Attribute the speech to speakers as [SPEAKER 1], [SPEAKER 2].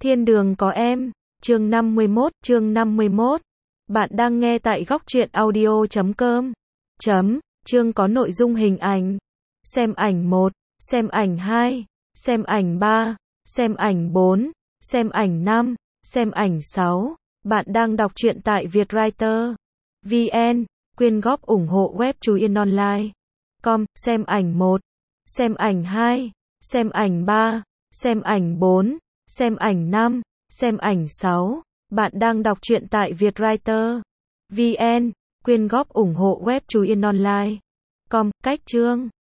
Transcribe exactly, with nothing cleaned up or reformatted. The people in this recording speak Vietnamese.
[SPEAKER 1] Thiên đường có em, chương năm mươi mốt, chương năm mươi mốt. Bạn đang nghe tại góc truyện audio chấm com. Chấm, chương có nội dung hình ảnh. Xem ảnh một, xem ảnh hai, xem ảnh ba, xem ảnh bốn, xem ảnh năm, xem ảnh sáu. Bạn đang đọc truyện tại vietwriter chấm vn, quyên góp ủng hộ web Chú Yên Online. Com, xem ảnh một, xem ảnh hai, xem ảnh ba, xem ảnh bốn, xem ảnh năm, xem ảnh sáu. Bạn đang đọc truyện tại vietwriter chấm vn, quyên góp ủng hộ web Chú Yên Online. Com, cách chương.